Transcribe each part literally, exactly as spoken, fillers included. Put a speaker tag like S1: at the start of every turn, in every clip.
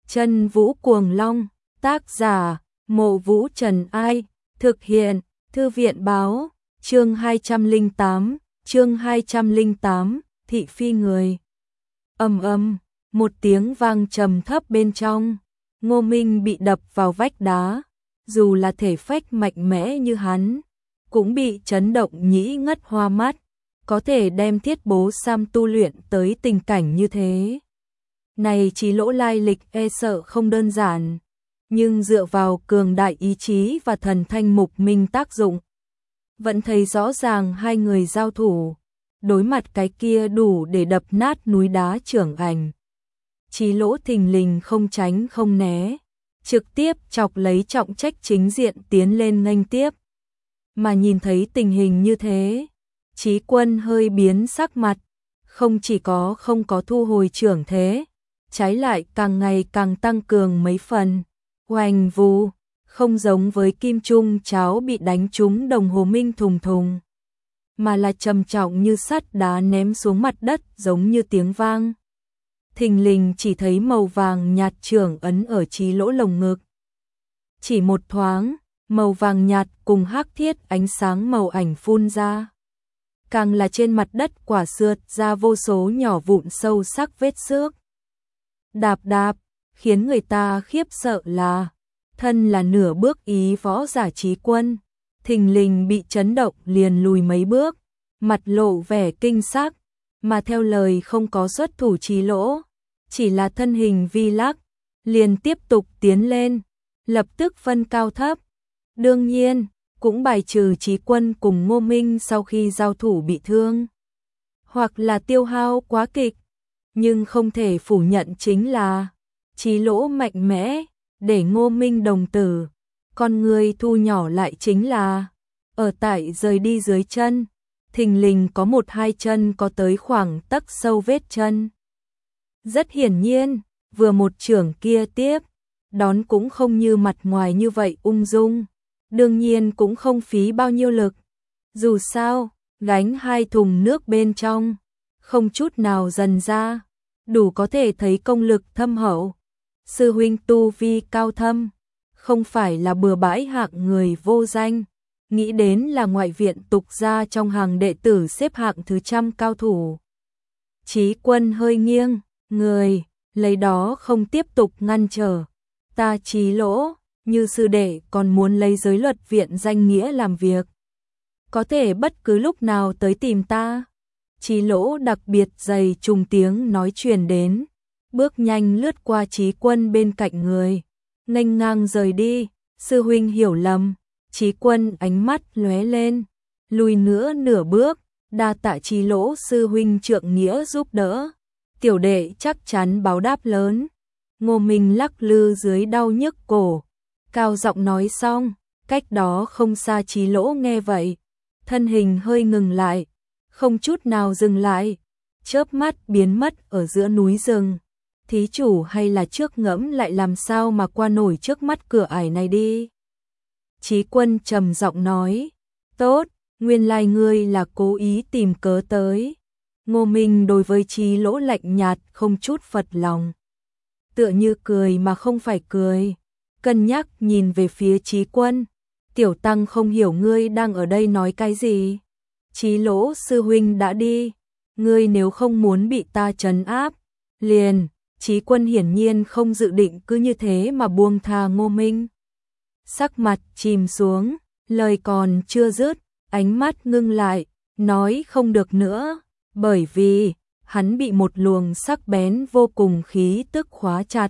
S1: Chân Vũ Cuồng Long, tác giả, Mộ Vũ Trần Ai, thực hiện, Thư viện Báo, chương hai trăm lẻ tám, chương hai trăm lẻ tám, thị phi người. Ầm ầm, một tiếng vang trầm thấp bên trong, Ngô Minh bị đập vào vách đá, dù là thể phách mạnh mẽ như hắn, cũng bị chấn động nhĩ ngất hoa mắt, có thể đem Thiết Bố Sam tu luyện tới tình cảnh như thế. Này Chí Lỗ lai lịch e sợ không đơn giản, nhưng dựa vào cường đại ý chí và thần thanh mục minh tác dụng, vẫn thấy rõ ràng hai người giao thủ, đối mặt cái kia đủ để đập nát núi đá trưởng ảnh. Chí Lỗ thình lình không tránh không né, trực tiếp chọc lấy trọng trách chính diện tiến lên nghênh tiếp. Mà nhìn thấy tình hình như thế, Chí Quân hơi biến sắc mặt, không chỉ có không có thu hồi trưởng thế, trái lại càng ngày càng tăng cường mấy phần. Oanh vù, không giống với kim trung cháo bị đánh trúng đồng hồ minh thùng thùng, mà là trầm trọng như sắt đá ném xuống mặt đất giống như tiếng vang. Thình lình chỉ thấy màu vàng nhạt trưởng ấn ở Chí Lỗ lồng ngực. Chỉ một thoáng, màu vàng nhạt cùng hắc thiết ánh sáng màu ảnh phun ra. Càng là trên mặt đất quả sượt ra vô số nhỏ vụn sâu sắc vết xước. Đạp đạp, khiến người ta khiếp sợ là, thân là nửa bước ý võ giả Chí Quân, thình lình bị chấn động liền lùi mấy bước, mặt lộ vẻ kinh sắc, mà theo lời không có xuất thủ Chí Lỗ, chỉ là thân hình vi lắc, liền tiếp tục tiến lên, lập tức phân cao thấp. Đương nhiên, cũng bài trừ Chí Quân cùng Ngô Minh sau khi giao thủ bị thương, hoặc là tiêu hao quá kịch, nhưng không thể phủ nhận chính là Chí Lỗ mạnh mẽ, để Ngô Minh đồng tử, con người thu nhỏ lại chính là, ở tại rời đi dưới chân, thình lình có một hai chân có tới khoảng tấc sâu vết chân. Rất hiển nhiên, vừa một chưởng kia tiếp, đón cũng không như mặt ngoài như vậy ung dung, đương nhiên cũng không phí bao nhiêu lực. Dù sao, gánh hai thùng nước bên trong, không chút nào dần ra, đủ có thể thấy công lực thâm hậu. Sư huynh tu vi cao thâm, không phải là bừa bãi hạng người vô danh, nghĩ đến là ngoại viện tục gia trong hàng đệ tử xếp hạng thứ trăm cao thủ. Chí Quân hơi nghiêng người, lấy đó không tiếp tục ngăn trở. Ta Chí Lỗ, như sư đệ còn muốn lấy giới luật viện danh nghĩa làm việc, có thể bất cứ lúc nào tới tìm ta. Chí Lỗ đặc biệt dày trùng tiếng nói truyền đến, bước nhanh lướt qua Chí Quân bên cạnh người, nghênh ngang rời đi. Sư huynh hiểu lầm. Chí Quân ánh mắt lóe lên, lùi nữa nửa bước, đa tạ Chí Lỗ sư huynh trượng nghĩa giúp đỡ, tiểu đệ chắc chắn báo đáp lớn. Ngô Minh lắc lư dưới đau nhức cổ, cao giọng nói xong, cách đó không xa Chí Lỗ nghe vậy, thân hình hơi ngừng lại, không chút nào dừng lại, chớp mắt biến mất ở giữa núi rừng. Thí chủ hay là trước ngẫm lại làm sao mà qua nổi trước mắt cửa ải này đi. Chí Quân trầm giọng nói, tốt, nguyên lai ngươi là cố ý tìm cớ tới. Ngô Minh đối với Chí Lỗ lạnh nhạt không chút phật lòng, tựa như cười mà không phải cười, cân nhắc nhìn về phía Chí Quân, tiểu tăng không hiểu ngươi đang ở đây nói cái gì. Chí Lỗ sư huynh đã đi, ngươi nếu không muốn bị ta trấn áp, liền. Chí Quân hiển nhiên không dự định cứ như thế mà buông tha Ngô Minh. Sắc mặt chìm xuống, lời còn chưa dứt, ánh mắt ngưng lại, nói không được nữa, bởi vì hắn bị một luồng sắc bén vô cùng khí tức khóa chặt.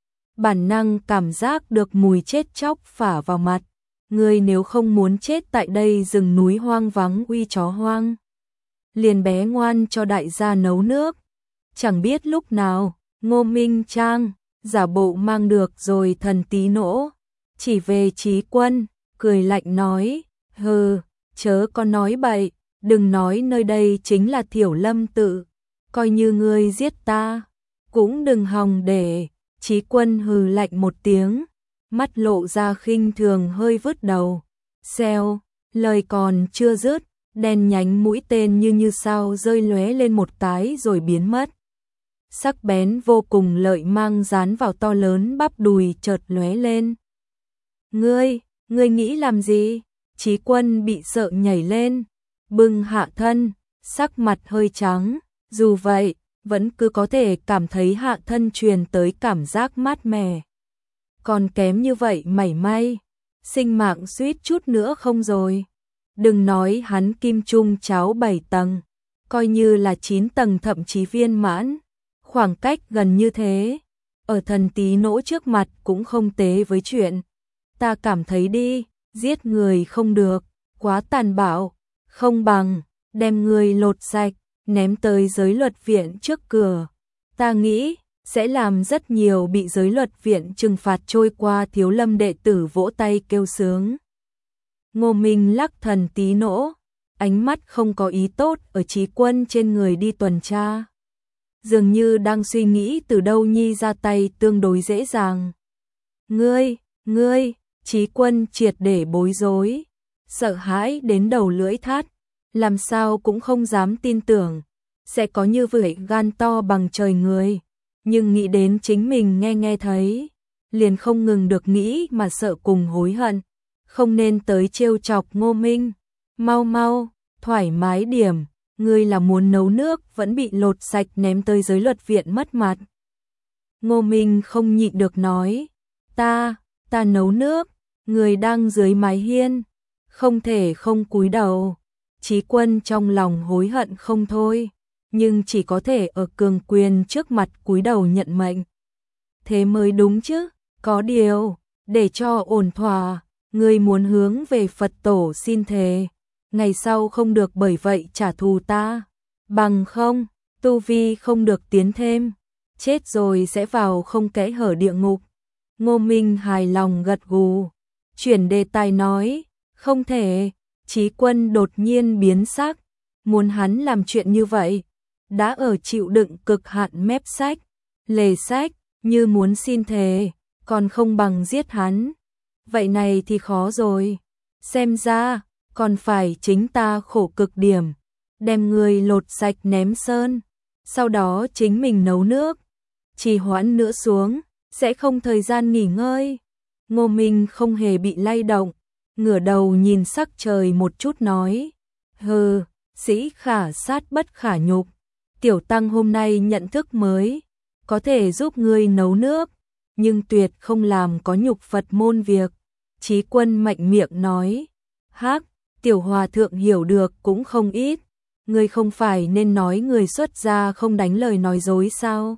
S1: Bản năng cảm giác được mùi chết chóc phả vào mặt, ngươi nếu không muốn chết tại đây rừng núi hoang vắng uy chó hoang, liền bé ngoan cho đại gia nấu nước. Chẳng biết lúc nào, Ngô Minh Trang, giả bộ mang được rồi thần tí nỗ, chỉ về Chí Quân, cười lạnh nói, hừ, chớ có nói bậy, đừng nói nơi đây chính là Thiểu Lâm tự, coi như ngươi giết ta, cũng đừng hòng để. Chí Quân hừ lạnh một tiếng, mắt lộ ra khinh thường hơi vứt đầu, xèo, lời còn chưa dứt, đen nhánh mũi tên như như sao rơi lóe lên một cái rồi biến mất. sắc bén vô cùng lợi mang dán vào to lớn bắp đùi chợt lóe lên. Ngươi, ngươi nghĩ làm gì? Chí Quân bị sợ nhảy lên, bưng hạ thân, sắc mặt hơi trắng, dù vậy, vẫn cứ có thể cảm thấy hạ thân truyền tới cảm giác mát mẻ. Còn kém như vậy mảy may, sinh mạng suýt chút nữa không rồi. Đừng nói hắn kim trung cháo bảy tầng, coi như là chín tầng thậm chí viên mãn, khoảng cách gần như thế, ở thần tí nỗ trước mặt cũng không tế với chuyện. Ta cảm thấy đi, giết người không được, quá tàn bạo, không bằng đem người lột sạch, ném tới giới luật viện trước cửa. Ta nghĩ sẽ làm rất nhiều bị giới luật viện trừng phạt trôi qua thiếu lâm đệ tử vỗ tay kêu sướng. Ngô Minh lắc thần tí nỗ, ánh mắt không có ý tốt ở Chí Quân trên người đi tuần tra. Dường như đang suy nghĩ từ đâu nhi ra tay tương đối dễ dàng. Ngươi, ngươi, Chí Quân triệt để bối rối, sợ hãi đến đầu lưỡi thắt, làm sao cũng không dám tin tưởng, sẽ có như vậy gan to bằng trời người. Nhưng nghĩ đến chính mình nghe nghe thấy, liền không ngừng được nghĩ mà sợ cùng hối hận, không nên tới trêu chọc Ngô Minh. Mau mau, thoải mái điểm, ngươi là muốn nấu nước vẫn bị lột sạch ném tới giới luật viện mất mặt. Ngô Minh không nhịn được nói, ta, ta nấu nước, người đang dưới mái hiên, không thể không cúi đầu. Chí Quân trong lòng hối hận không thôi, nhưng chỉ có thể ở cường quyền trước mặt cúi đầu nhận mệnh. Thế mới đúng chứ, có điều, để cho ổn thỏa, ngươi muốn hướng về Phật tổ xin thề, ngày sau không được bởi vậy trả thù ta, bằng không, tu vi không được tiến thêm, chết rồi sẽ vào không kẽ hở địa ngục. Ngô Minh hài lòng gật gù, chuyển đề tài nói, không thể. Chí Quân đột nhiên biến sắc, muốn hắn làm chuyện như vậy, đã ở chịu đựng cực hạn mép sách, lề sách, như muốn xin thề, còn không bằng giết hắn. Vậy này thì khó rồi, xem ra, còn phải chính ta khổ cực điểm, đem người lột sạch ném sơn, sau đó chính mình nấu nước, trì hoãn nữa xuống, sẽ không thời gian nghỉ ngơi. Ngô Minh không hề bị lay động, ngửa đầu nhìn sắc trời một chút nói, hừ, sĩ khả sát bất khả nhục, tiểu tăng hôm nay nhận thức mới, có thể giúp ngươi nấu nước, nhưng tuyệt không làm có nhục Phật môn việc. Chí Quân mạnh miệng nói, hắc, tiểu hòa thượng hiểu được cũng không ít, ngươi không phải nên nói người xuất gia không đánh lời nói dối sao?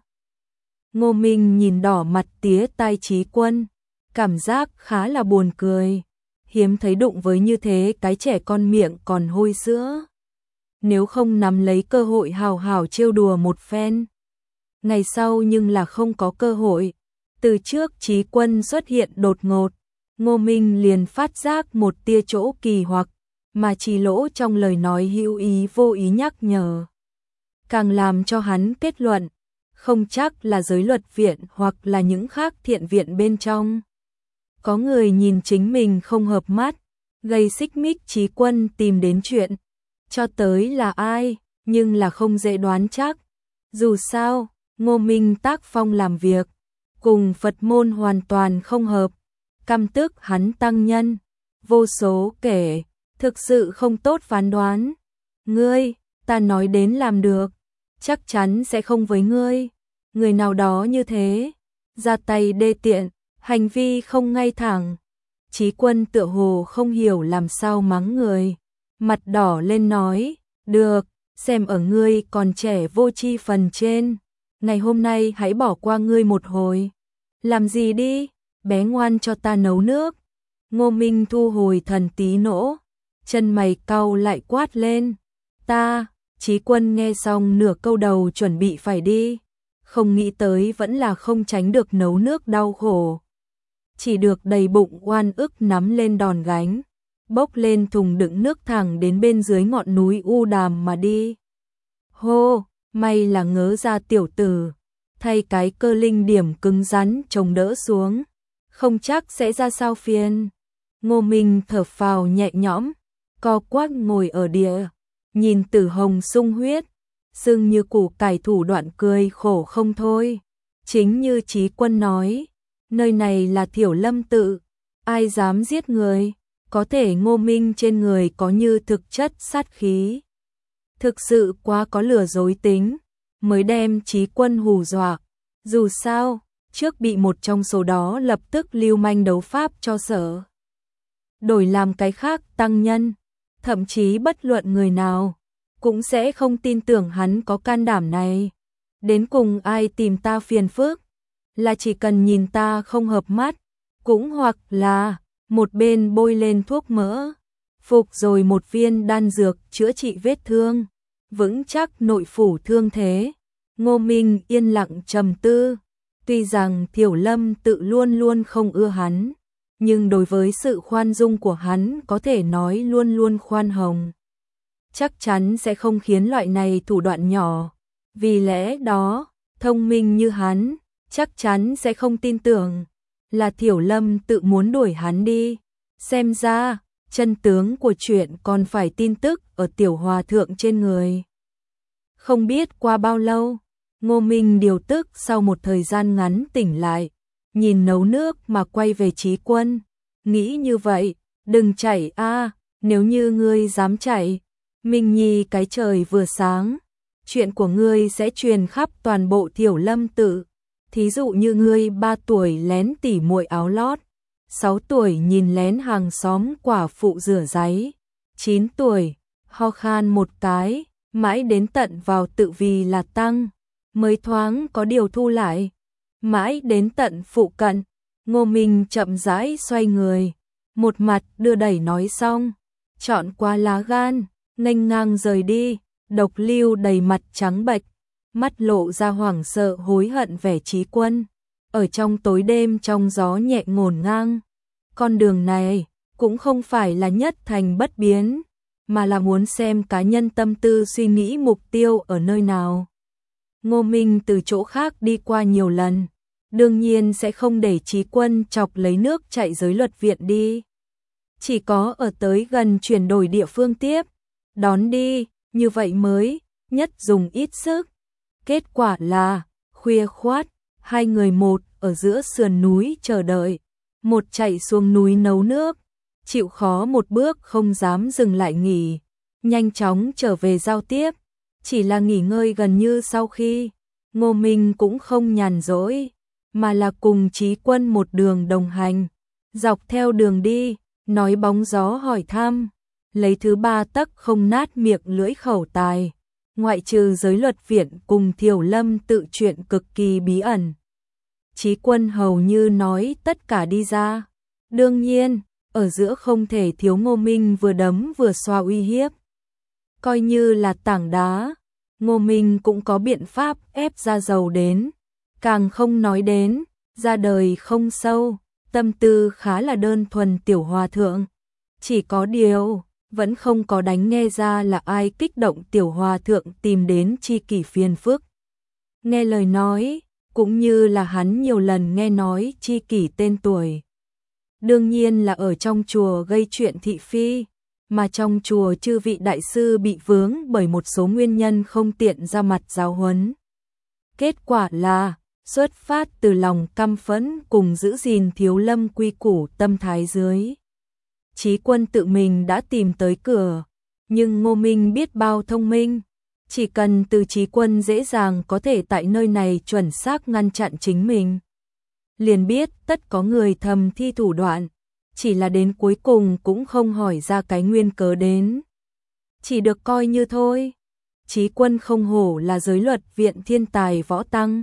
S1: Ngô Minh nhìn đỏ mặt tía tai Chí Quân, cảm giác khá là buồn cười. Hiếm thấy đụng với như thế cái trẻ con miệng còn hôi sữa. Nếu không nắm lấy cơ hội hào hào trêu đùa một phen. Ngày sau nhưng là không có cơ hội. Từ trước Chí Quân xuất hiện đột ngột, Ngô Minh liền phát giác một tia chỗ kỳ hoặc, mà Chỉ Lỗ trong lời nói hữu ý vô ý nhắc nhở. Càng làm cho hắn kết luận, không chắc là giới luật viện hoặc là những khác thiện viện bên trong. Có người nhìn chính mình không hợp mắt, gây xích mích Chí Quân tìm đến chuyện. Cho tới là ai, nhưng là không dễ đoán chắc. Dù sao, Ngô Minh tác phong làm việc, cùng Phật môn hoàn toàn không hợp. Căm tức hắn tăng nhân, vô số kể, thực sự không tốt phán đoán. Ngươi, ta nói đến làm được, chắc chắn sẽ không với ngươi. Người nào đó như thế, ra tay đê tiện, hành vi không ngay thẳng. Chí Quân tựa hồ không hiểu làm sao mắng người, mặt đỏ lên nói, được, xem ở ngươi còn trẻ vô tri phần trên, ngày hôm nay hãy bỏ qua ngươi một hồi. Làm gì đi, bé ngoan cho ta nấu nước. Ngô Minh thu hồi thần tí nỗ, chân mày cau lại quát lên, ta. Chí Quân nghe xong nửa câu đầu chuẩn bị phải đi, không nghĩ tới vẫn là không tránh được nấu nước đau khổ. Chỉ được đầy bụng oan ức nắm lên đòn gánh, bốc lên thùng đựng nước thẳng đến bên dưới ngọn núi U Đàm mà đi. Hô, may là ngớ ra tiểu tử, thay cái cơ linh điểm cứng rắn chống đỡ xuống, không chắc sẽ ra sao phiền. Ngô Minh thở phào nhẹ nhõm, co quắp ngồi ở địa, nhìn Tử Hồng sung huyết, sưng như củ cải thủ đoạn cười khổ không thôi. Chính như Chí Quân nói, nơi này là Thiểu Lâm tự, ai dám giết người, có thể Ngô Minh trên người có như thực chất sát khí. Thực sự quá có lừa dối tính, mới đem Chí Quân hù dọa. Dù sao, trước bị một trong số đó lập tức lưu manh đấu pháp cho sợ. Đổi làm cái khác tăng nhân, thậm chí bất luận người nào, cũng sẽ không tin tưởng hắn có can đảm này. Đến cùng ai tìm ta phiền phức, là chỉ cần nhìn ta không hợp mắt, cũng hoặc là một bên bôi lên thuốc mỡ, phục rồi một viên đan dược chữa trị vết thương, vững chắc nội phủ thương thế. Ngô Minh yên lặng trầm tư, tuy rằng Thiểu Lâm tự luôn luôn không ưa hắn, nhưng đối với sự khoan dung của hắn có thể nói luôn luôn khoan hồng. Chắc chắn sẽ không khiến loại này thủ đoạn nhỏ, vì lẽ đó, thông minh như hắn, chắc chắn sẽ không tin tưởng là Thiểu Lâm tự muốn đuổi hắn đi. Xem ra, chân tướng của chuyện còn phải tin tức ở tiểu hòa thượng trên người. Không biết qua bao lâu, Ngô Minh điều tức sau một thời gian ngắn tỉnh lại, nhìn nấu nước mà quay về Chí Quân, nghĩ như vậy, đừng chạy a, nếu như ngươi dám chạy, Minh Nhi cái trời vừa sáng, chuyện của ngươi sẽ truyền khắp toàn bộ Thiểu Lâm tự. Thí dụ như ngươi ba tuổi lén tỉ muội áo lót, sáu tuổi nhìn lén hàng xóm quả phụ rửa giấy, chín tuổi ho khan một cái, mãi đến tận vào tự vì là tăng, mới thoáng có điều thu lại. Mãi đến tận phụ cận, Ngô Minh chậm rãi xoay người, một mặt đưa đẩy nói xong, chọn qua lá gan, nghênh ngang rời đi. Độc Lưu đầy mặt trắng bệch, mắt lộ ra hoảng sợ hối hận vẻ Chí Quân. Ở trong tối đêm trong gió nhẹ ngổn ngang, con đường này cũng không phải là nhất thành bất biến, mà là muốn xem cá nhân tâm tư suy nghĩ mục tiêu ở nơi nào. Ngô Minh từ chỗ khác đi qua nhiều lần, đương nhiên sẽ không để Chí Quân chọc lấy nước chạy giới luật viện đi. Chỉ có ở tới gần chuyển đổi địa phương tiếp, đón đi, như vậy mới nhất dùng ít sức. Kết quả là, khuya khoát, hai người một ở giữa sườn núi chờ đợi, một chạy xuống núi nấu nước, chịu khó một bước không dám dừng lại nghỉ, nhanh chóng trở về giao tiếp. Chỉ là nghỉ ngơi gần như sau khi, Ngô Minh cũng không nhàn rỗi, mà là cùng Chí Quân một đường đồng hành, dọc theo đường đi, nói bóng gió hỏi thăm, lấy thứ ba tấc không nát miệng lưỡi khẩu tài, ngoại trừ giới luật viện cùng Thiểu Lâm tự chuyện cực kỳ bí ẩn. Chí Quân hầu như nói tất cả đi ra. Đương nhiên, ở giữa không thể thiếu Ngô Minh vừa đấm vừa xoa uy hiếp. Coi như là tảng đá, Ngô Minh cũng có biện pháp ép ra dầu đến. Càng không nói đến, ra đời không sâu, tâm tư khá là đơn thuần tiểu hòa thượng. Chỉ có điều, vẫn không có đánh nghe ra là ai kích động tiểu hòa thượng tìm đến chi kỷ phiền phức. Nghe lời nói, cũng như là hắn nhiều lần nghe nói chi kỷ tên tuổi. Đương nhiên là ở trong chùa gây chuyện thị phi, mà trong chùa chư vị đại sư bị vướng bởi một số nguyên nhân không tiện ra mặt giáo huấn. Kết quả là, xuất phát từ lòng căm phẫn cùng giữ gìn Thiếu Lâm quy củ tâm thái dưới. Chí Quân tự mình đã tìm tới cửa, nhưng Ngô Minh biết bao thông minh, chỉ cần từ Chí Quân dễ dàng có thể tại nơi này chuẩn xác ngăn chặn chính mình. Liền biết tất có người thầm thi thủ đoạn, chỉ là đến cuối cùng cũng không hỏi ra cái nguyên cớ đến. Chỉ được coi như thôi. Chí Quân không hổ là giới luật viện thiên tài võ tăng.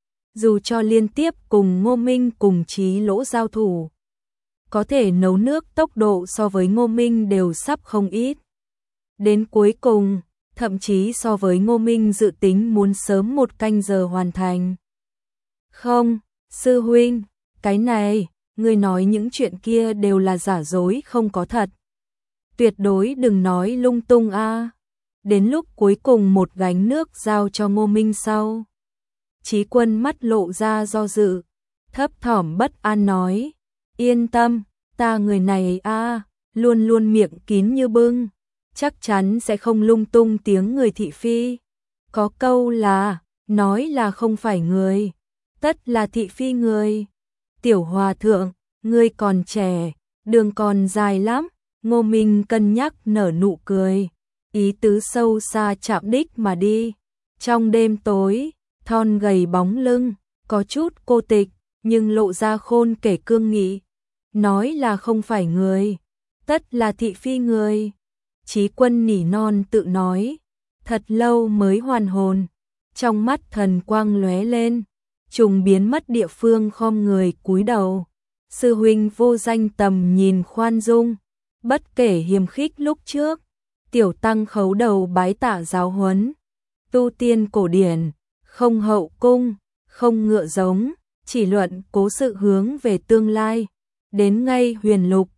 S1: Dù cho liên tiếp cùng Ngô Minh cùng Chí Lỗ giao thủ, có thể nấu nước tốc độ so với Ngô Minh đều sắp không ít. Đến cuối cùng, thậm chí so với Ngô Minh dự tính muốn sớm một canh giờ hoàn thành. Không, sư huynh, cái này, ngươi nói những chuyện kia đều là giả dối không có thật. Tuyệt đối đừng nói lung tung a. Đến lúc cuối cùng một gánh nước giao cho Ngô Minh sau. Chí Quân mắt lộ ra do dự, thấp thỏm bất an nói, yên tâm, ta người này a, luôn luôn miệng kín như bưng, chắc chắn sẽ không lung tung tiếng người thị phi. Có câu là, nói là không phải người, tất là thị phi người. Tiểu hòa thượng, ngươi còn trẻ, đường còn dài lắm. Ngô Minh cân nhắc nở nụ cười, ý tứ sâu xa chạm đích mà đi. Trong đêm tối, thon gầy bóng lưng, có chút cô tịch, nhưng lộ ra khôn kể cương nghị. Nói là không phải người, tất là thị phi người. Chí Quân nỉ non tự nói, thật lâu mới hoàn hồn, trong mắt thần quang lóe lên, trùng biến mất địa phương khom người cúi đầu. Sư huynh vô danh tầm nhìn khoan dung, bất kể hiềm khích lúc trước, tiểu tăng khấu đầu bái tạ giáo huấn. Tu tiên cổ điển, không hậu cung, không ngựa giống, chỉ luận cố sự hướng về tương lai. Đến ngay huyền lục,